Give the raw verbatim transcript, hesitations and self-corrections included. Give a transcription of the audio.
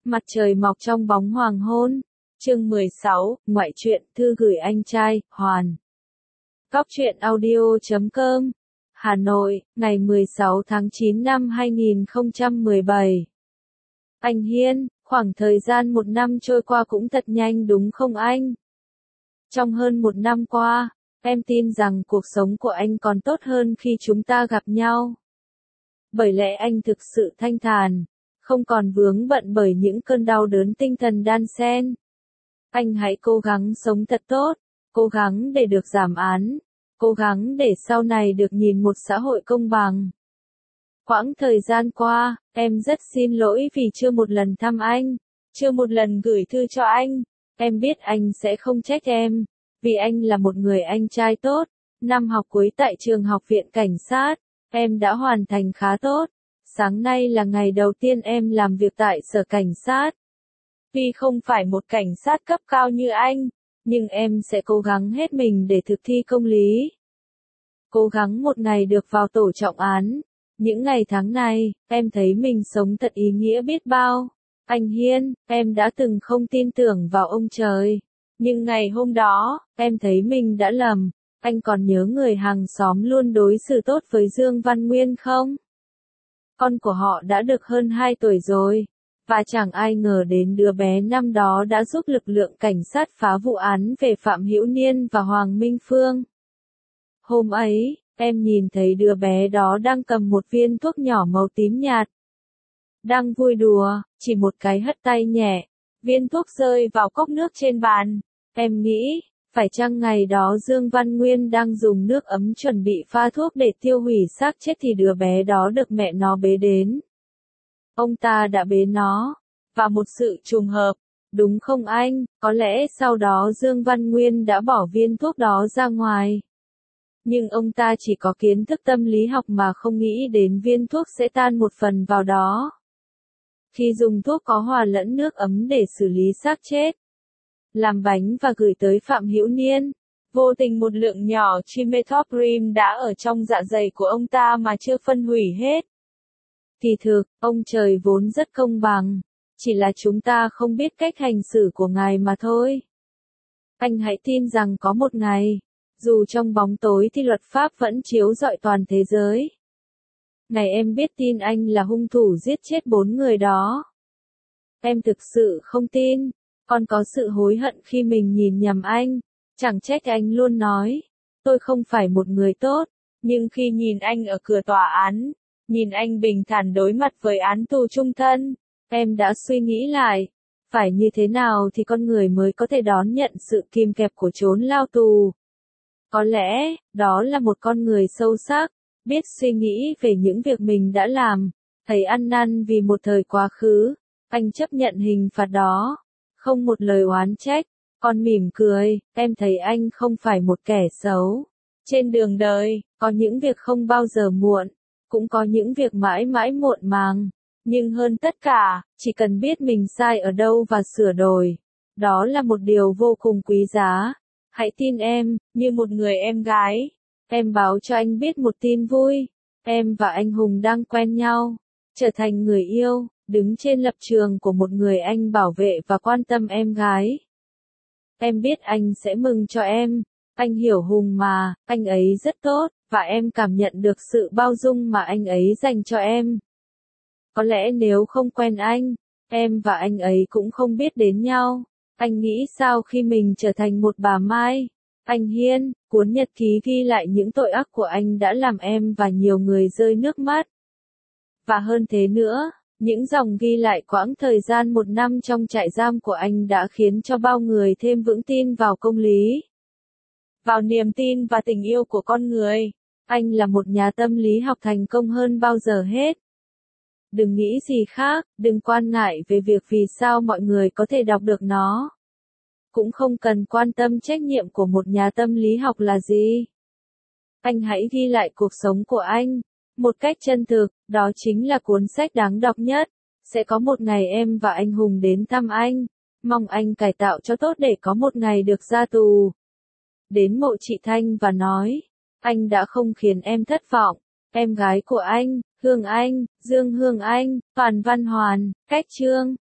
Mặt trời mọc trong bóng hoàng hôn. Chương mười sáu, ngoại truyện, thư gửi anh trai, Hoàn. Góc truyện audio chấm com. Hà Nội, ngày mười sáu tháng chín năm hai nghìn không trăm mười bảy. Anh Hiên, khoảng thời gian một năm trôi qua cũng thật nhanh đúng không anh? Trong hơn một năm qua, em tin rằng cuộc sống của anh còn tốt hơn khi chúng ta gặp nhau. Bởi lẽ anh thực sự thanh thản, không còn vướng bận bởi những cơn đau đớn tinh thần đan xen. Anh hãy cố gắng sống thật tốt, cố gắng để được giảm án, cố gắng để sau này được nhìn một xã hội công bằng. Quãng thời gian qua, em rất xin lỗi vì chưa một lần thăm anh, chưa một lần gửi thư cho anh. Em biết anh sẽ không trách em, vì anh là một người anh trai tốt. Năm học cuối tại trường học viện cảnh sát, em đã hoàn thành khá tốt. Sáng nay là ngày đầu tiên em làm việc tại sở cảnh sát. Tuy không phải một cảnh sát cấp cao như anh, nhưng em sẽ cố gắng hết mình để thực thi công lý. Cố gắng một ngày được vào tổ trọng án. Những ngày tháng này, em thấy mình sống thật ý nghĩa biết bao. Anh Hiên, em đã từng không tin tưởng vào ông trời. Nhưng ngày hôm đó, em thấy mình đã lầm. Anh còn nhớ người hàng xóm luôn đối xử tốt với Dương Văn Nguyên không? Con của họ đã được hơn hai tuổi rồi. Và chẳng ai ngờ đến đứa bé năm đó đã giúp lực lượng cảnh sát phá vụ án về Phạm Hữu Niên và Hoàng Minh Phương. Hôm ấy, em nhìn thấy đứa bé đó đang cầm một viên thuốc nhỏ màu tím nhạt. Đang vui đùa, chỉ một cái hất tay nhẹ, viên thuốc rơi vào cốc nước trên bàn. Em nghĩ, phải chăng ngày đó Dương Văn Nguyên đang dùng nước ấm chuẩn bị pha thuốc để tiêu hủy xác chết thì đứa bé đó được mẹ nó bế đến. Ông ta đã bế nó, và một sự trùng hợp, đúng không anh? Có lẽ sau đó Dương Văn Nguyên đã bỏ viên thuốc đó ra ngoài. Nhưng ông ta chỉ có kiến thức tâm lý học mà không nghĩ đến viên thuốc sẽ tan một phần vào đó. Khi dùng thuốc có hòa lẫn nước ấm để xử lý xác chết, làm bánh và gửi tới Phạm Hữu Niên, vô tình một lượng nhỏ trimethoprim đã ở trong dạ dày của ông ta mà chưa phân hủy hết. Kỳ thực, ông trời vốn rất công bằng, chỉ là chúng ta không biết cách hành xử của Ngài mà thôi. Anh hãy tin rằng có một ngày, dù trong bóng tối thì luật pháp vẫn chiếu rọi toàn thế giới. Ngày em biết tin anh là hung thủ giết chết bốn người đó. Em thực sự không tin, còn có sự hối hận khi mình nhìn nhầm anh. Chẳng trách anh luôn nói, tôi không phải một người tốt, nhưng khi nhìn anh ở cửa tòa án, nhìn anh bình thản đối mặt với án tù chung thân, em đã suy nghĩ lại, phải như thế nào thì con người mới có thể đón nhận sự kìm kẹp của chốn lao tù. Có lẽ, đó là một con người sâu sắc, biết suy nghĩ về những việc mình đã làm, thấy ăn năn vì một thời quá khứ, anh chấp nhận hình phạt đó, không một lời oán trách, còn mỉm cười, em thấy anh không phải một kẻ xấu. Trên đường đời, có những việc không bao giờ muộn, cũng có những việc mãi mãi muộn màng, nhưng hơn tất cả, chỉ cần biết mình sai ở đâu và sửa đổi, đó là một điều vô cùng quý giá. Hãy tin em, như một người em gái. Em báo cho anh biết một tin vui. Em và anh Hùng đang quen nhau, trở thành người yêu, đứng trên lập trường của một người anh bảo vệ và quan tâm em gái. Em biết anh sẽ mừng cho em. Anh hiểu Hùng mà, anh ấy rất tốt, và em cảm nhận được sự bao dung mà anh ấy dành cho em. Có lẽ nếu không quen anh, em và anh ấy cũng không biết đến nhau. Anh nghĩ sao khi mình trở thành một bà Mai? Anh Hiên, cuốn nhật ký ghi lại những tội ác của anh đã làm em và nhiều người rơi nước mắt. Và hơn thế nữa, những dòng ghi lại quãng thời gian một năm trong trại giam của anh đã khiến cho bao người thêm vững tin vào công lý, vào niềm tin và tình yêu của con người. Anh là một nhà tâm lý học thành công hơn bao giờ hết. Đừng nghĩ gì khác, đừng quan ngại về việc vì sao mọi người có thể đọc được nó. Cũng không cần quan tâm trách nhiệm của một nhà tâm lý học là gì. Anh hãy ghi lại cuộc sống của anh, một cách chân thực, đó chính là cuốn sách đáng đọc nhất. Sẽ có một ngày em và anh Hùng đến thăm anh, mong anh cải tạo cho tốt để có một ngày được ra tù. Đến mộ chị Thanh và nói, anh đã không khiến em thất vọng. Em gái của anh, Hương Anh, Dương Hương Anh, Toàn Văn Hoàn, Cách Trương.